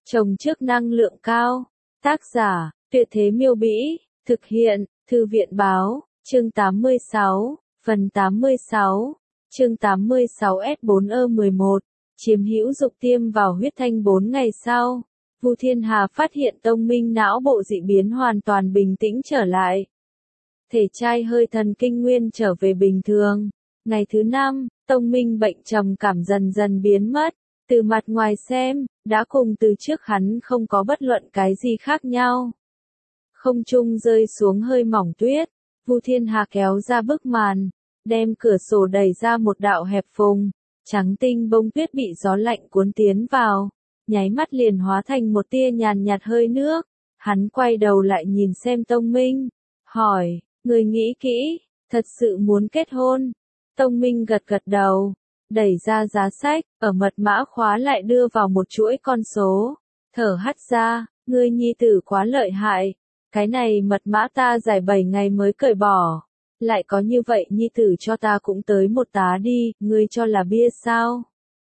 Trồng trước năng lượng cao. Tác giả, Tuyệt Thế Miêu Bĩ, thực hiện, Thư viện Báo, chương 86, phần 86, chương 86 S4E11, chiếm hữu dục tiêm vào huyết thanh 4 ngày sau. Vu Thiên Hà phát hiện tông minh não bộ dị biến hoàn toàn bình tĩnh trở lại. Thể trai hơi thần kinh nguyên trở về bình thường. Ngày thứ 5, tông minh bệnh trầm cảm dần dần biến mất. Từ mặt ngoài xem, đã cùng từ trước hắn không có bất luận cái gì khác nhau. Không trung rơi xuống hơi mỏng tuyết, Vu Thiên Hà kéo ra bức màn, đem cửa sổ đẩy ra một đạo hẹp phùng, trắng tinh bông tuyết bị gió lạnh cuốn tiến vào, nháy mắt liền hóa thành một tia nhàn nhạt hơi nước. Hắn quay đầu lại nhìn xem Tông Minh, hỏi, người nghĩ kỹ, thật sự muốn kết hôn? Tông Minh gật gật đầu, đẩy ra giá sách, ở mật mã khóa lại đưa vào một chuỗi con số, thở hắt ra, ngươi nhi tử quá lợi hại, cái này mật mã ta giải 7 ngày mới cởi bỏ, lại có như vậy nhi tử cho ta cũng tới một tá đi, ngươi cho là bia sao?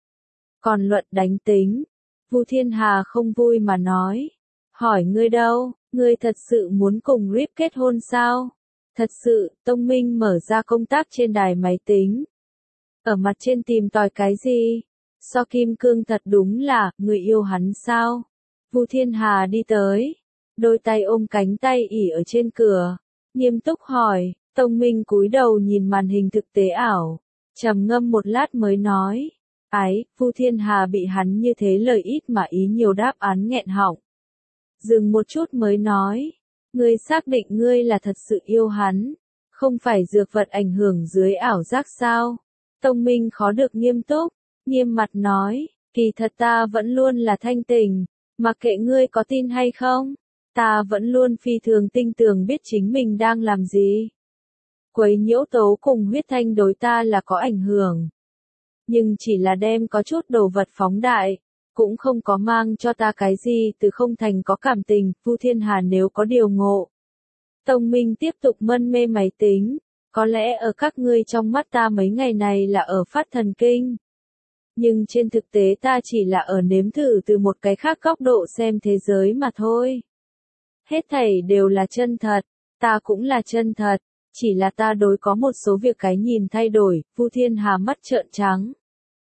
Còn luận đánh tính, Vu Thiên Hà không vui mà nói, hỏi ngươi đâu, ngươi thật sự muốn cùng Rip kết hôn sao? Thật sự, Tông Minh mở ra công tác trên đài máy tính. Ở mặt trên tìm tòi cái gì? So kim cương thật đúng là, người yêu hắn sao? Vu Thiên Hà đi tới, đôi tay ôm cánh tay ỉ ở trên cửa, nghiêm túc hỏi. Tông Minh cúi đầu nhìn màn hình thực tế ảo, trầm ngâm một lát mới nói, ái, Vu Thiên Hà bị hắn như thế lời ít mà ý nhiều đáp án nghẹn họng. Dừng một chút mới nói, ngươi xác định ngươi là thật sự yêu hắn, không phải dược vật ảnh hưởng dưới ảo giác sao? Tông Minh khó được nghiêm túc, nghiêm mặt nói, kỳ thật ta vẫn luôn là thanh tình, mặc kệ ngươi có tin hay không, ta vẫn luôn phi thường tinh tường biết chính mình đang làm gì. Quấy nhiễu tố cùng huyết thanh đối ta là có ảnh hưởng, nhưng chỉ là đem có chút đồ vật phóng đại, cũng không có mang cho ta cái gì từ không thành có cảm tình. Vu Thiên Hà nếu có điều ngộ. Tông Minh tiếp tục mân mê máy tính, có lẽ ở các ngươi trong mắt ta mấy ngày này là ở phát thần kinh. Nhưng trên thực tế ta chỉ là ở nếm thử từ một cái khác góc độ xem thế giới mà thôi. Hết thảy đều là chân thật, ta cũng là chân thật, chỉ là ta đối có một số việc cái nhìn thay đổi. Vu Thiên Hà mắt trợn trắng.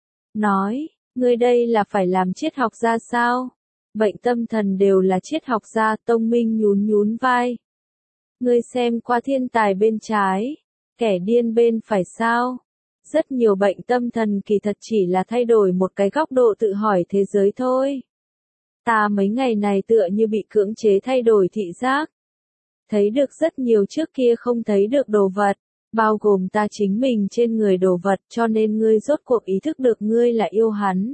Nói, ngươi đây là phải làm triết học gia sao? Bệnh tâm thần đều là triết học gia. Tông Minh nhún nhún vai. Ngươi xem qua thiên tài bên trái, kẻ điên bên phải sao? Rất nhiều bệnh tâm thần kỳ thật chỉ là thay đổi một cái góc độ tự hỏi thế giới thôi. Ta mấy ngày này tựa như bị cưỡng chế thay đổi thị giác. Thấy được rất nhiều trước kia không thấy được đồ vật, bao gồm ta chính mình trên người đồ vật, cho nên ngươi rốt cuộc ý thức được ngươi là yêu hắn.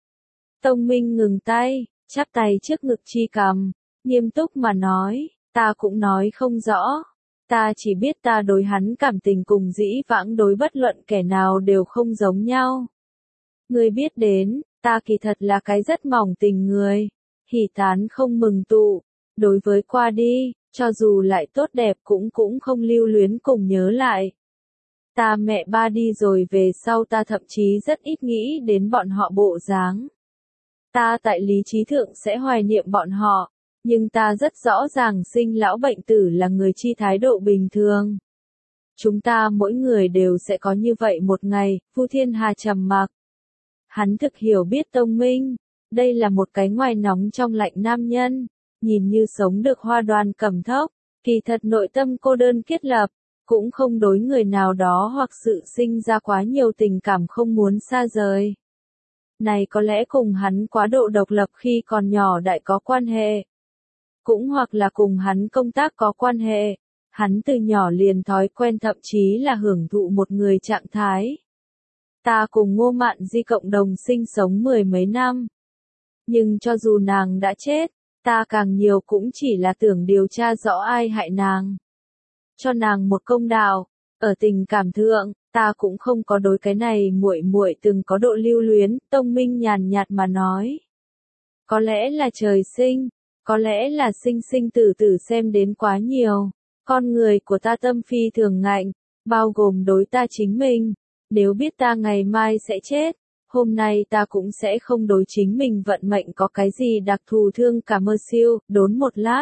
Tông Minh ngừng tay, chắp tay trước ngực chi cằm, nghiêm túc mà nói, ta cũng nói không rõ. Ta chỉ biết ta đối hắn cảm tình cùng dĩ vãng đối bất luận kẻ nào đều không giống nhau. Ngươi biết đến, ta kỳ thật là cái rất mỏng tình người, hỉ tán không mừng tụ, đối với qua đi, cho dù lại tốt đẹp cũng không lưu luyến cùng nhớ lại. Ta mẹ ba đi rồi về sau ta thậm chí rất ít nghĩ đến bọn họ bộ dáng. Ta tại lý trí thượng sẽ hoài niệm bọn họ, nhưng ta rất rõ ràng sinh lão bệnh tử là người chi thái độ bình thường. Chúng ta mỗi người đều sẽ có như vậy một ngày. Vu Thiên Hà trầm mặc. Hắn thực hiểu biết Tông Minh, đây là một cái ngoài nóng trong lạnh nam nhân, nhìn như sống được hoa đoan cẩm thốc, kỳ thật nội tâm cô đơn kết lập, cũng không đối người nào đó hoặc sự sinh ra quá nhiều tình cảm không muốn xa rời. Này có lẽ cùng hắn quá độ độc lập khi còn nhỏ đại có quan hệ. Cũng hoặc là cùng hắn công tác có quan hệ. Hắn từ nhỏ liền thói quen thậm chí là hưởng thụ một người trạng thái. Ta cùng Ngô Mạn Di cộng đồng sinh sống 10 mấy năm. Nhưng cho dù nàng đã chết, ta càng nhiều cũng chỉ là tưởng điều tra rõ ai hại nàng. Cho nàng một công đạo. Ở tình cảm thượng, ta cũng không có đối cái này muội muội từng có độ lưu luyến. Tông Minh nhàn nhạt mà nói. Có lẽ là trời sinh, có lẽ là sinh sinh tử tử xem đến quá nhiều. Con người của ta tâm phi thường ngạnh, bao gồm đối ta chính mình. Nếu biết ta ngày mai sẽ chết, hôm nay ta cũng sẽ không đối chính mình vận mệnh có cái gì đặc thù thương cả mơ siêu, đốn một lát.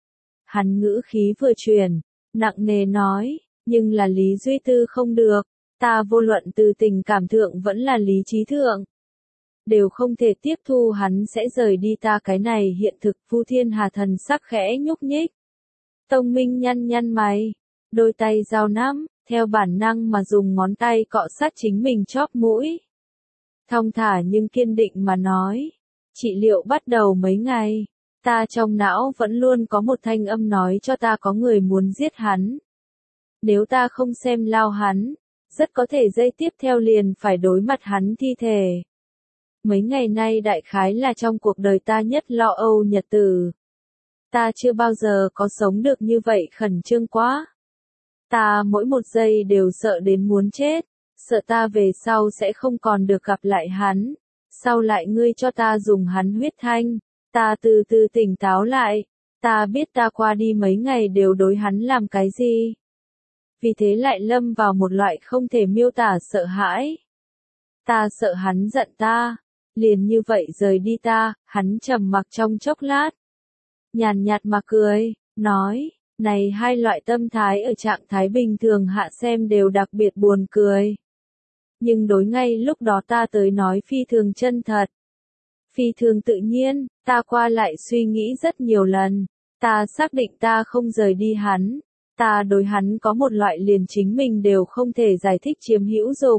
Hắn ngữ khí vừa chuyển, nặng nề nói, nhưng là Lý Duy Tư không được, ta vô luận từ tình cảm thượng vẫn là lý trí thượng. Đều không thể tiếp thu hắn sẽ rời đi ta cái này hiện thực. Vu Thiên Hà thần sắc khẽ nhúc nhích. Tông Minh nhăn nhăn mày, đôi tay giao nắm, theo bản năng mà dùng ngón tay cọ sát chính mình chóp mũi. Thong thả nhưng kiên định mà nói, trị liệu bắt đầu mấy ngày, ta trong não vẫn luôn có một thanh âm nói cho ta có người muốn giết hắn. Nếu ta không xem lao hắn, rất có thể giây tiếp theo liền phải đối mặt hắn thi thể. Mấy ngày nay đại khái là trong cuộc đời ta nhất lo âu nhật tử. Ta chưa bao giờ có sống được như vậy khẩn trương quá. Ta mỗi một giây đều sợ đến muốn chết, sợ ta về sau sẽ không còn được gặp lại hắn. Sau lại ngươi cho ta dùng hắn huyết thanh, ta từ từ tỉnh táo lại, ta biết ta qua đi mấy ngày đều đối hắn làm cái gì. Vì thế lại lâm vào một loại không thể miêu tả sợ hãi. Ta sợ hắn giận ta, liền như vậy rời đi ta. Hắn trầm mặc trong chốc lát, nhàn nhạt mà cười, nói, này hai loại tâm thái ở trạng thái bình thường hạ xem đều đặc biệt buồn cười. Nhưng đối ngay lúc đó ta tới nói phi thường chân thật. Phi thường tự nhiên, ta qua lại suy nghĩ rất nhiều lần. Ta xác định ta không rời đi hắn. Ta đối hắn có một loại liền chính mình đều không thể giải thích chiếm hữu dục.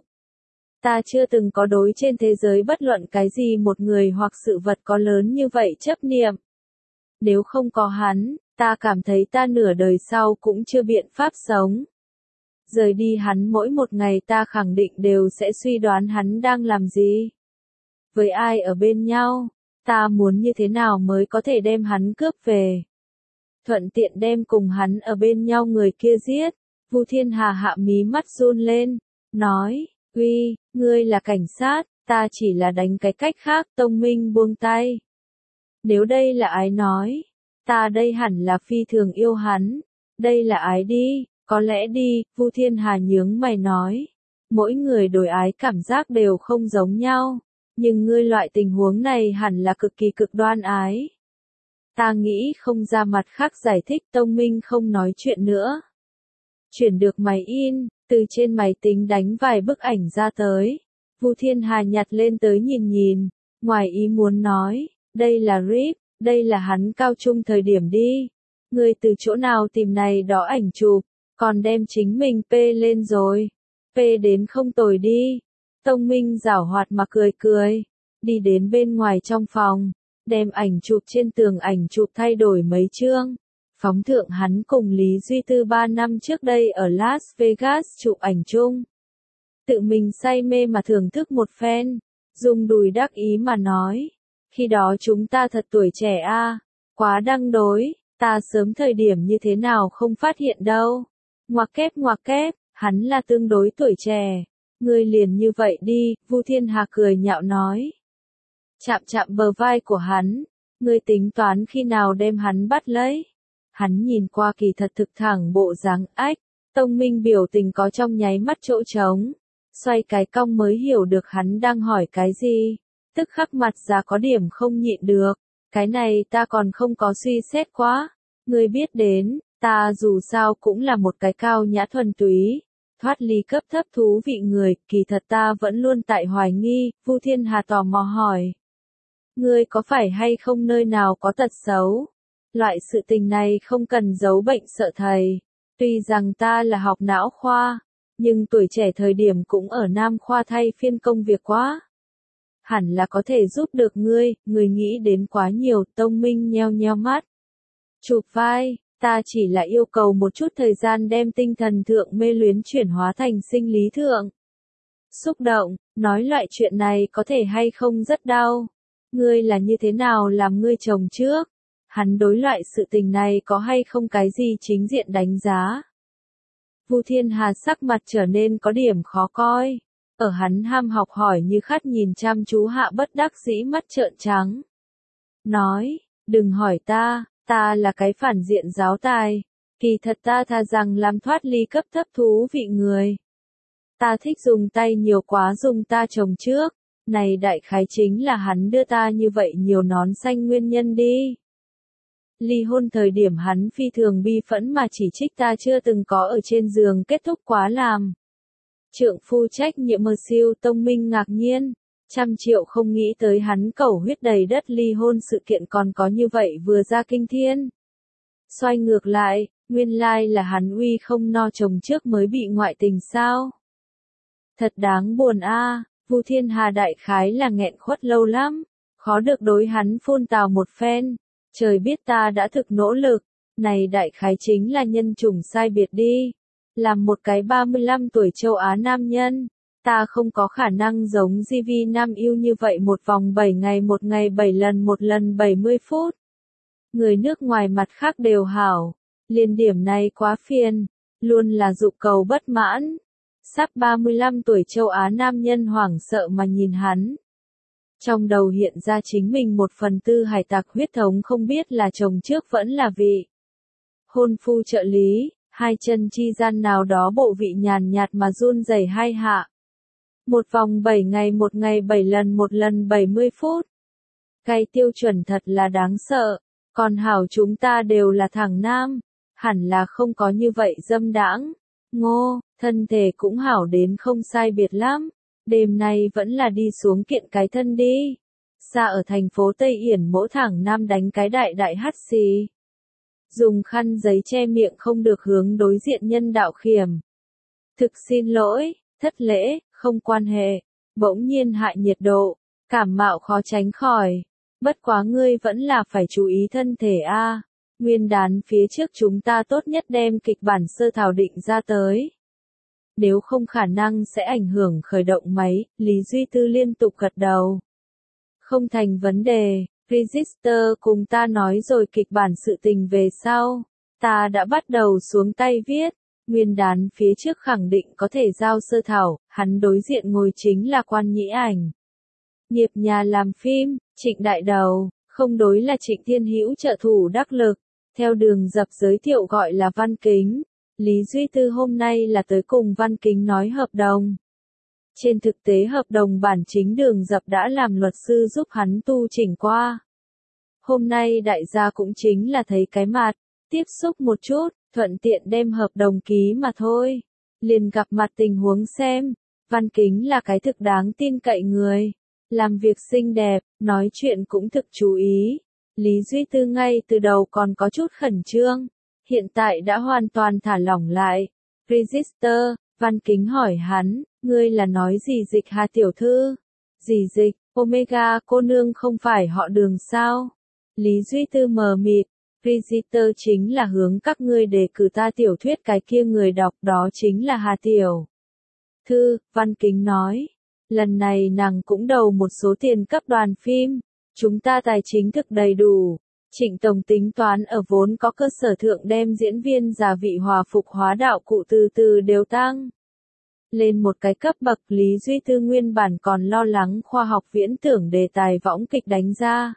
Ta chưa từng có đối trên thế giới bất luận cái gì một người hoặc sự vật có lớn như vậy chấp niệm. Nếu không có hắn, ta cảm thấy ta nửa đời sau cũng chưa biện pháp sống. Rời đi hắn mỗi một ngày ta khẳng định đều sẽ suy đoán hắn đang làm gì. Với ai ở bên nhau, ta muốn như thế nào mới có thể đem hắn cướp về. Thuận tiện đem cùng hắn ở bên nhau người kia giết. Vu Thiên Hà hạ mí mắt run lên, nói, uy, ngươi là cảnh sát, ta chỉ là đánh cái cách khác. Tông Minh buông tay. Nếu đây là ái nói, ta đây hẳn là phi thường yêu hắn. Đây là ái đi, có lẽ đi. Vu Thiên Hà nhướng mày nói, mỗi người đối ái cảm giác đều không giống nhau, nhưng ngươi loại tình huống này hẳn là cực kỳ cực đoan ái. Ta nghĩ không ra mặt khác giải thích. Tông Minh không nói chuyện nữa. Chuyển được máy in, từ trên máy tính đánh vài bức ảnh ra tới. Vu Thiên Hà nhặt lên tới nhìn nhìn, ngoài ý muốn nói, đây là Rip, đây là hắn cao trung thời điểm đi. Ngươi từ chỗ nào tìm này đó ảnh chụp, còn đem chính mình pê lên rồi. Pê đến không tồi đi. Tông Minh giảo hoạt mà cười cười, đi đến bên ngoài trong phòng, đem ảnh chụp trên tường ảnh chụp thay đổi mấy chương. Phóng thượng hắn cùng Lý Duy Tư 3 năm trước đây ở Las Vegas chụp ảnh chung. Tự mình say mê mà thưởng thức một phen, dùng đùi đắc ý mà nói. Khi đó chúng ta thật tuổi trẻ a, quá đăng đối, ta sớm thời điểm như thế nào không phát hiện đâu. Ngoặc kép, hắn là tương đối tuổi trẻ. Ngươi liền như vậy đi. Vu Thiên Hà cười nhạo nói. Chạm chạm bờ vai của hắn, ngươi tính toán khi nào đem hắn bắt lấy. Hắn nhìn qua kỳ thật thực thẳng bộ dáng ách. Tông Minh biểu tình có trong nháy mắt chỗ trống, xoay cái cong mới hiểu được hắn đang hỏi cái gì. Tức khắc mặt ra có điểm không nhịn được. Cái này ta còn không có suy xét quá. Ngươi biết đến, ta dù sao cũng là một cái cao nhã thuần túy, thoát ly cấp thấp thú vị người. Kỳ thật ta vẫn luôn tại hoài nghi. Vu Thiên Hà tò mò hỏi, ngươi có phải hay không nơi nào có tật xấu? Loại sự tình này không cần giấu bệnh sợ thầy. Tuy rằng ta là học não khoa, nhưng tuổi trẻ thời điểm cũng ở Nam khoa thay phiên công việc quá. Hẳn là có thể giúp được ngươi. Ngươi nghĩ đến quá nhiều. Tông Minh nheo nheo mắt, chụp vai, ta chỉ là yêu cầu một chút thời gian đem tinh thần thượng mê luyến chuyển hóa thành sinh lý thượng xúc động. Nói loại chuyện này có thể hay không rất đau. Ngươi là như thế nào làm ngươi chồng trước? Hắn đối loại sự tình này có hay không cái gì chính diện đánh giá? Vu Thiên Hà sắc mặt trở nên có điểm khó coi. Ở hắn ham học hỏi như khát nhìn chăm chú hạ bất đắc dĩ mắt trợn trắng. Nói, đừng hỏi ta là cái phản diện giáo tài. Kỳ thật ta thà rằng làm thoát ly cấp thấp thú vị người. Ta thích dùng tay nhiều quá dùng ta chồng trước. Này đại khái chính là hắn đưa ta như vậy nhiều nón xanh nguyên nhân đi. Ly hôn thời điểm hắn phi thường bi phẫn mà chỉ trích ta chưa từng có ở trên giường kết thúc quá làm. Trượng phu trách nhiệm mơ siêu tông minh ngạc nhiên, 100 triệu không nghĩ tới hắn cẩu huyết đầy đất ly hôn sự kiện còn có như vậy vừa ra kinh thiên. Xoay ngược lại, nguyên lai là hắn uy không no chồng trước mới bị ngoại tình sao. Thật đáng buồn a. Vu Thiên Hà đại khái là nghẹn khuất lâu lắm, khó được đối hắn phun tào một phen. Trời biết ta đã thực nỗ lực, này đại khái chính là nhân chủng sai biệt đi. Làm một cái 35 tuổi châu Á nam nhân, ta không có khả năng giống GV Nam yêu như vậy một vòng 7 ngày một ngày 7 lần một lần 70 phút. Người nước ngoài mặt khác đều hảo, liên điểm này quá phiền, luôn là dụ cầu bất mãn. Sắp 35 tuổi châu Á nam nhân hoảng sợ mà nhìn hắn. Trong đầu hiện ra chính mình 1/4 hải tặc huyết thống không biết là chồng trước vẫn là vị. Hôn phu trợ lý, hai chân chi gian nào đó bộ vị nhàn nhạt mà run rẩy hai hạ. Một vòng 7 ngày một ngày 7 lần một lần 70 phút. Cái tiêu chuẩn thật là đáng sợ, còn hảo chúng ta đều là thằng nam, hẳn là không có như vậy dâm đãng. Ngô, thân thể cũng hảo đến không sai biệt lắm, đêm nay vẫn là đi xuống kiện cái thân đi. Xa ở thành phố Tây Yển mỗi thẳng nam đánh cái đại đại hắt xì. Dùng khăn giấy che miệng không được hướng đối diện nhân đạo khiểm. Thực xin lỗi, thất lễ, không quan hệ, bỗng nhiên hại nhiệt độ, cảm mạo khó tránh khỏi. Bất quá ngươi vẫn là phải chú ý thân thể a. Nguyên đán phía trước chúng ta tốt nhất đem kịch bản sơ thảo định ra tới. Nếu không khả năng sẽ ảnh hưởng khởi động máy, Lý Duy Tư liên tục gật đầu. Không thành vấn đề, Register cùng ta nói rồi kịch bản sự tình về sau. Ta đã bắt đầu xuống tay viết, nguyên đán phía trước khẳng định có thể giao sơ thảo, hắn đối diện ngồi chính là Quan Nhĩ Ảnh. Nghiệp nhà làm phim, Trịnh Đại Đầu, không đối là Trịnh Thiên Hữu trợ thủ đắc lực, theo Đường Dập giới thiệu gọi là Văn Kính. Lý Duy Tư hôm nay là tới cùng Văn Kính nói hợp đồng. Trên thực tế hợp đồng bản chính Đường Dập đã làm luật sư giúp hắn tu chỉnh qua. Hôm nay đại gia cũng chính là thấy cái mặt, tiếp xúc một chút, thuận tiện đem hợp đồng ký mà thôi. Liền gặp mặt tình huống xem, Văn Kính là cái thực đáng tin cậy người. Làm việc xinh đẹp, nói chuyện cũng thực chú ý. Lý Duy Tư ngay từ đầu còn có chút khẩn trương, hiện tại đã hoàn toàn thả lỏng lại. Register, Văn Kính hỏi hắn, ngươi là nói gì dịch Hà tiểu thư? Gì dịch, Omega cô nương không phải họ Đường sao? Lý Duy Tư mờ mịt, Register chính là hướng các ngươi đề cử ta tiểu thuyết cái kia người đọc đó chính là Hà tiểu thư, Văn Kính nói. Lần này nàng cũng đầu một số tiền cấp đoàn phim, chúng ta tài chính thực đầy đủ. Trịnh Tổng tính toán ở vốn có cơ sở thượng đem diễn viên già vị hòa phục hóa đạo cụ từ từ đều tăng lên một cái cấp bậc. Lý Duy Tư nguyên bản còn lo lắng khoa học viễn tưởng đề tài võng kịch đánh ra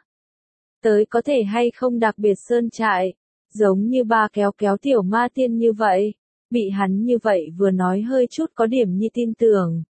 tới có thể hay không đặc biệt sơn trại, giống như ba kéo kéo tiểu ma tiên như vậy. Bị hắn như vậy vừa nói hơi chút có điểm như tin tưởng.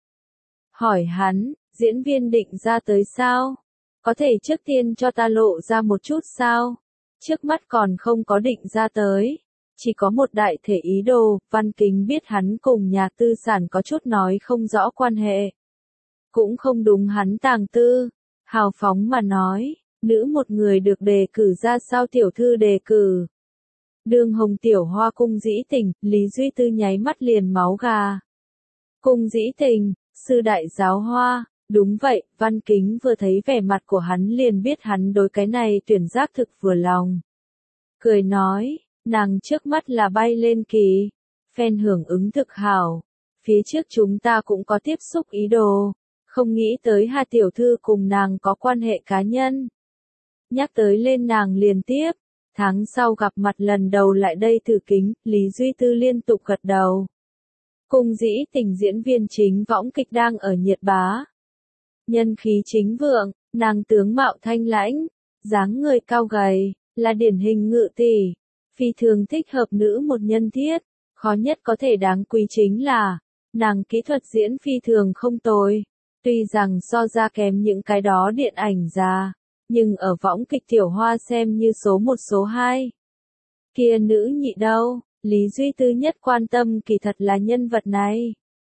Hỏi hắn, diễn viên định ra tới sao? Có thể trước tiên cho ta lộ ra một chút sao? Trước mắt còn không có định ra tới. Chỉ có một đại thể ý đồ. Văn Kính biết hắn cùng nhà tư sản có chút nói không rõ quan hệ. Cũng không đúng hắn tàng tư. Hào phóng mà nói, nữ một người được đề cử ra sao tiểu thư đề cử. Đường Hồng Tiểu Hoa Cung Dĩ Tình, Lý Duy Tư nháy mắt liền máu gà. Cung Dĩ Tình, sư đại giáo hoa, đúng vậy, Văn Kính vừa thấy vẻ mặt của hắn liền biết hắn đối cái này tuyển giác thực vừa lòng. Cười nói, nàng trước mắt là bay lên kỳ, fan hưởng ứng thực hảo, phía trước chúng ta cũng có tiếp xúc ý đồ, không nghĩ tới Hà tiểu thư cùng nàng có quan hệ cá nhân. Nhắc tới lên nàng liền tiếp. Tháng sau gặp mặt lần đầu lại đây thử kính, Lý Duy Tư liên tục gật đầu. Cung Dĩ Tình diễn viên chính võng kịch đang ở nhiệt bá. Nhân khí chính vượng, nàng tướng mạo thanh lãnh, dáng người cao gầy, là điển hình ngự tỷ. Phi thường thích hợp nữ một nhân thiết, khó nhất có thể đáng quý chính là, nàng kỹ thuật diễn phi thường không tồi. Tuy rằng so ra kém những cái đó điện ảnh già, nhưng ở võng kịch Tiểu Hoa xem như số 1 số 2. Kia nữ nhị đâu, Lý Duy Tư nhất quan tâm kỳ thật là nhân vật này.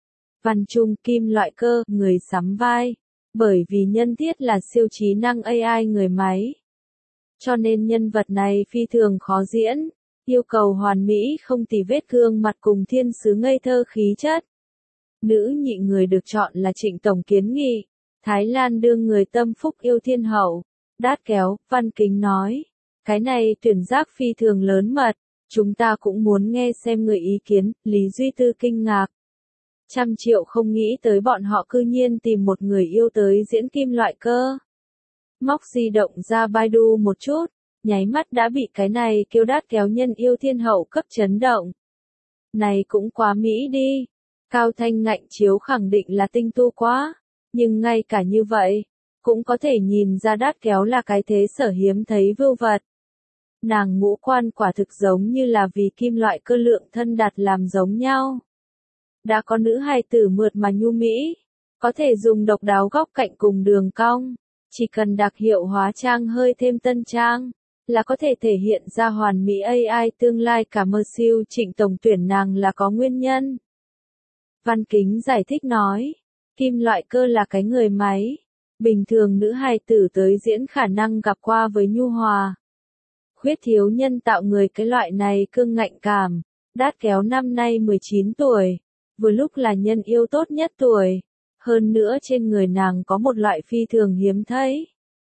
Văn Trung Kim Loại Cơ, người sắm vai. Bởi vì nhân thiết là siêu trí năng AI người máy. Cho nên nhân vật này phi thường khó diễn, yêu cầu hoàn mỹ không tì vết gương mặt cùng thiên sứ ngây thơ khí chất. Nữ nhị người được chọn là Trịnh Tổng Kiến Nghị, Thái Lan đương người tâm phúc yêu thiên hậu. Đát kéo, Văn Kính nói, cái này tuyển giác phi thường lớn mật, chúng ta cũng muốn nghe xem người ý kiến. Lý Duy Tư kinh ngạc. 100 triệu không nghĩ tới bọn họ cư nhiên tìm một người yêu tới diễn Kim Loại Cơ. Móc di động ra Baidu một chút, nháy mắt đã bị cái này kêu đát kéo nhân yêu thiên hậu cấp chấn động. Này cũng quá mỹ đi. Cao Thanh ngạnh chiếu khẳng định là tinh tu quá, nhưng ngay cả như vậy, cũng có thể nhìn ra đát kéo là cái thế sở hiếm thấy vưu vật. Nàng ngũ quan quả thực giống như là vì Kim Loại Cơ lượng thân đặt làm giống nhau. Đã có nữ hài tử mượt mà nhu mỹ, có thể dùng độc đáo góc cạnh cùng đường cong, chỉ cần đặc hiệu hóa trang hơi thêm tân trang, là có thể thể hiện ra hoàn mỹ AI tương lai. Cả mơ siêu Trịnh Tổng tuyển nàng là có nguyên nhân. Văn Kính giải thích nói, Kim Loại Cơ là cái người máy, bình thường nữ hài tử tới diễn khả năng gặp qua với nhu hòa. Khuyết thiếu nhân tạo người cái loại này cương ngạnh cảm. Đát kéo năm nay 19 tuổi. Vừa lúc là nhân yêu tốt nhất tuổi, hơn nữa trên người nàng có một loại phi thường hiếm thấy.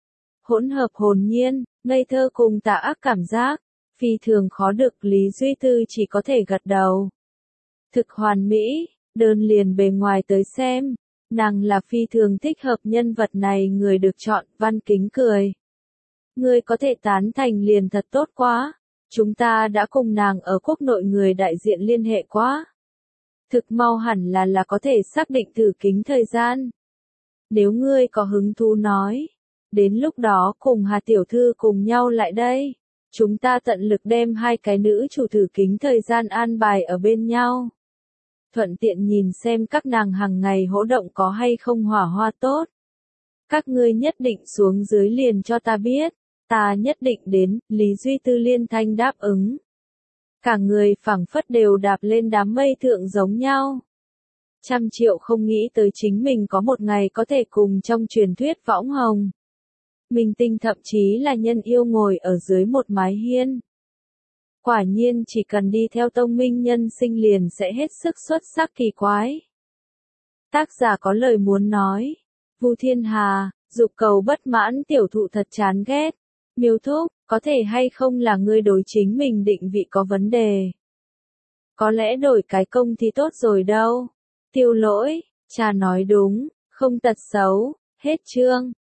Hỗn hợp hồn nhiên, ngây thơ cùng tà ác cảm giác, phi thường khó được. Lý Duy Tư chỉ có thể gật đầu. Thực hoàn mỹ, đơn liền bề ngoài tới xem, nàng là phi thường thích hợp nhân vật này người được chọn. Văn Kính cười. Người có thể tán thành liền thật tốt quá, chúng ta đã cùng nàng ở quốc nội người đại diện liên hệ quá. Thực mau hẳn là có thể xác định thử kính thời gian. Nếu ngươi có hứng thú nói, đến lúc đó cùng Hà Tiểu Thư cùng nhau lại đây. Chúng ta tận lực đem hai cái nữ chủ thử kính thời gian an bài ở bên nhau. Thuận tiện nhìn xem các nàng hàng ngày hỗ động có hay không hỏa hoa tốt. Các ngươi nhất định xuống dưới liền cho ta biết, ta nhất định đến. Lý Duy Tư liên thanh đáp ứng. Cả người phảng phất đều đạp lên đám mây thượng giống nhau. 100 triệu không nghĩ tới chính mình có một ngày có thể cùng trong truyền thuyết võng hồng. Minh tinh thậm chí là nhân yêu ngồi ở dưới một mái hiên. Quả nhiên chỉ cần đi theo tông minh nhân sinh liền sẽ hết sức xuất sắc kỳ quái. Tác giả có lời muốn nói. Vu Thiên Hà, dục cầu bất mãn tiểu thụ thật chán ghét. Miêu Thúc, có thể hay không là ngươi đối chính mình định vị có vấn đề. Có lẽ đổi cái công thì tốt rồi đâu. Tiêu Lỗi, cha nói đúng, không tật xấu. Hết chương.